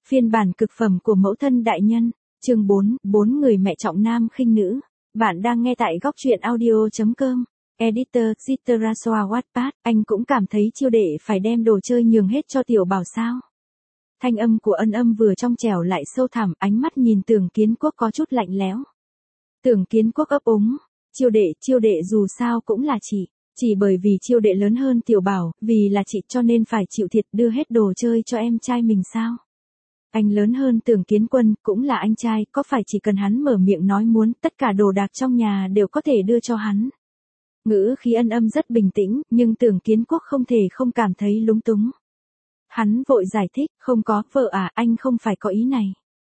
Phiên bản cực phẩm của mẫu thân đại nhân, chương 4, 4 người mẹ trọng nam khinh nữ. Bạn đang nghe tại góc truyện audio.com. Editor, Citraswa Wattpad, anh cũng cảm thấy Chiêu Đệ phải đem đồ chơi nhường hết cho Tiểu Bảo sao? Thanh âm của Ân Âm vừa trong trẻo lại sâu thẳm, ánh mắt nhìn Tưởng Kiến Quốc có chút lạnh lẽo. Tưởng Kiến Quốc ấp úng, Chiêu Đệ dù sao cũng là chị. Chỉ bởi vì Chiêu Đệ lớn hơn Tiểu Bảo, vì là chị cho nên phải chịu thiệt đưa hết đồ chơi cho em trai mình sao? Anh lớn hơn Tưởng Kiến Quân, cũng là anh trai, có phải chỉ cần hắn mở miệng nói muốn, tất cả đồ đạc trong nhà đều có thể đưa cho hắn. Ngữ khí Ân Âm rất bình tĩnh, nhưng Tưởng Kiến Quốc không thể không cảm thấy lúng túng. Hắn vội giải thích, không có, vợ à, anh không phải có ý này.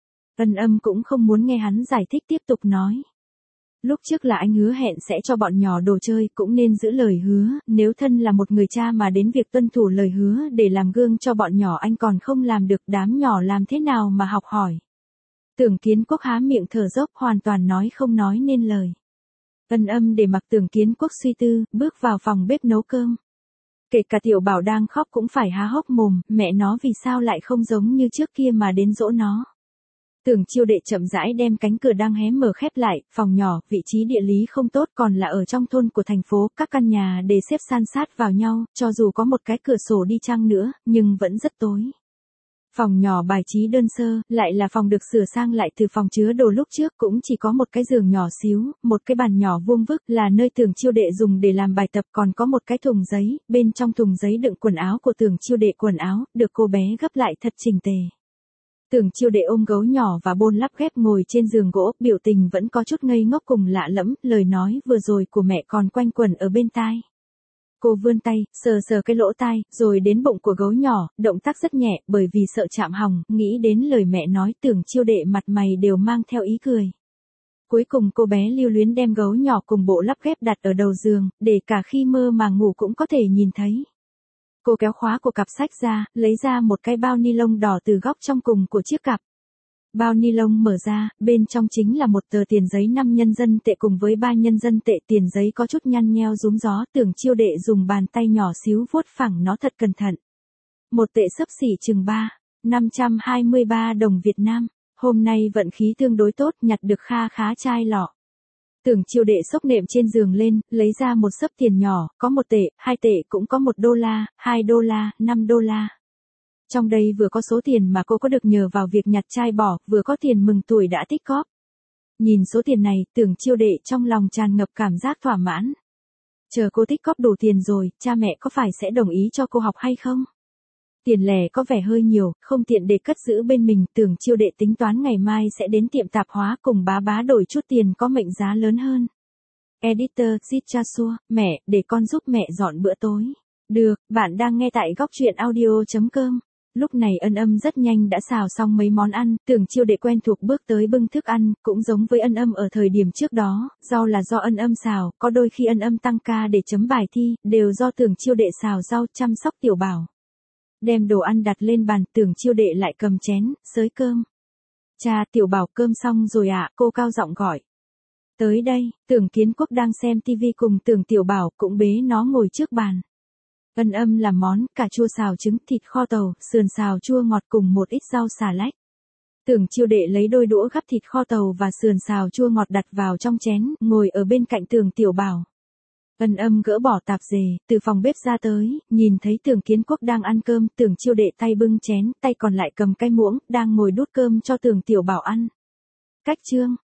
Ân Âm cũng không muốn nghe hắn giải thích, tiếp tục nói. Lúc trước là anh hứa hẹn sẽ cho bọn nhỏ đồ chơi, cũng nên giữ lời hứa, nếu thân là một người cha mà đến việc tuân thủ lời hứa để làm gương cho bọn nhỏ anh còn không làm được, đám nhỏ làm thế nào mà học hỏi. Tưởng Kiến Quốc há miệng thở dốc, hoàn toàn không nói nên lời. Ân Âm để mặc Tưởng Kiến Quốc suy tư, bước vào phòng bếp nấu cơm. Kể cả Tiểu Bảo đang khóc cũng phải há hốc mồm, mẹ nó vì sao lại không giống như trước kia mà đến dỗ nó. Tưởng Chiêu Đệ chậm rãi đem cánh cửa đang hé mở khép lại, phòng nhỏ, vị trí địa lý không tốt, còn là ở trong thôn của thành phố, các căn nhà để xếp san sát vào nhau, cho dù có một cái cửa sổ đi chăng nữa, nhưng vẫn rất tối. Phòng nhỏ bài trí đơn sơ, lại là phòng được sửa sang lại từ phòng chứa đồ lúc trước, cũng chỉ có một cái giường nhỏ xíu, một cái bàn nhỏ vuông vức là nơi Tưởng Chiêu Đệ dùng để làm bài tập, còn có một cái thùng giấy, bên trong thùng giấy đựng quần áo của Tưởng Chiêu Đệ, quần áo được cô bé gấp lại thật chỉnh tề. Tưởng Chiêu Đệ ôm gấu nhỏ và bôn lắp ghép ngồi trên giường gỗ, biểu tình vẫn có chút ngây ngốc cùng lạ lẫm, lời nói vừa rồi của mẹ còn quanh quẩn ở bên tai. Cô vươn tay, sờ cái lỗ tai, rồi đến bụng của gấu nhỏ, động tác rất nhẹ, bởi vì sợ chạm hỏng, nghĩ đến lời mẹ nói, Tưởng Chiêu Đệ mặt mày đều mang theo ý cười. Cuối cùng cô bé lưu luyến đem gấu nhỏ cùng bộ lắp ghép đặt ở đầu giường, để cả khi mơ màng ngủ cũng có thể nhìn thấy. Cô kéo khóa của cặp sách ra, lấy ra một cái bao ni lông đỏ từ góc trong cùng của chiếc cặp. Bao ni lông mở ra, bên trong chính là một tờ tiền giấy 5 nhân dân tệ cùng với 3 nhân dân tệ, tiền giấy có chút nhăn nheo rúm gió, Tưởng Chiêu Đệ dùng bàn tay nhỏ xíu vuốt phẳng nó thật cẩn thận. Một tệ xấp xỉ chừng 523 đồng Việt Nam, hôm nay vận khí tương đối tốt, nhặt được kha khá chai lọ. Tưởng Chiêu Đệ xốc nệm trên giường lên, lấy ra một xấp tiền nhỏ, có 1 tệ, 2 tệ, cũng có $1, 2 đô la, 5 đô la. Trong đây vừa có số tiền mà cô có được nhờ vào việc nhặt chai bỏ, vừa có tiền mừng tuổi đã tích cóp. Nhìn số tiền này, Tưởng Chiêu Đệ trong lòng tràn ngập cảm giác thỏa mãn. Chờ cô tích cóp đủ tiền rồi, cha mẹ có phải sẽ đồng ý cho cô học hay không? Tiền lẻ có vẻ hơi nhiều, không tiện để cất giữ bên mình, Tưởng Chiêu Đệ tính toán ngày mai sẽ đến tiệm tạp hóa cùng bá đổi chút tiền có mệnh giá lớn hơn. Editor, Citraswa, mẹ, để con giúp mẹ dọn bữa tối. Được, bạn đang nghe tại góc truyện audio.com. Lúc này Ân Âm rất nhanh đã xào xong mấy món ăn, Tưởng Chiêu Đệ quen thuộc bước tới bưng thức ăn, cũng giống với Ân Âm ở thời điểm trước đó, rau là do Ân Âm xào, có đôi khi Ân Âm tăng ca để chấm bài thi, đều do Tưởng Chiêu Đệ xào rau chăm sóc Tiểu Bảo. Đem đồ ăn đặt lên bàn, Tưởng Chiêu Đệ lại cầm chén, xới cơm. Cha, Tiểu Bảo cơm xong rồi ạ, cô cao giọng gọi. Tới đây, Tưởng Kiến Quốc đang xem tivi cùng Tưởng Tiểu Bảo, cũng bế nó ngồi trước bàn. Ân Âm làm món, cà chua xào trứng, thịt kho tàu, sườn xào chua ngọt cùng một ít rau xà lách. Tưởng Chiêu Đệ lấy đôi đũa gắp thịt kho tàu và sườn xào chua ngọt đặt vào trong chén, ngồi ở bên cạnh Tưởng Tiểu Bảo. Ân Âm gỡ bỏ tạp dề, từ phòng bếp ra tới, nhìn thấy Tưởng Kiến Quốc đang ăn cơm, Tưởng Chiêu Đệ tay bưng chén, tay còn lại cầm cái muỗng, đang ngồi đút cơm cho Tưởng Tiểu Bảo ăn. Cách chương,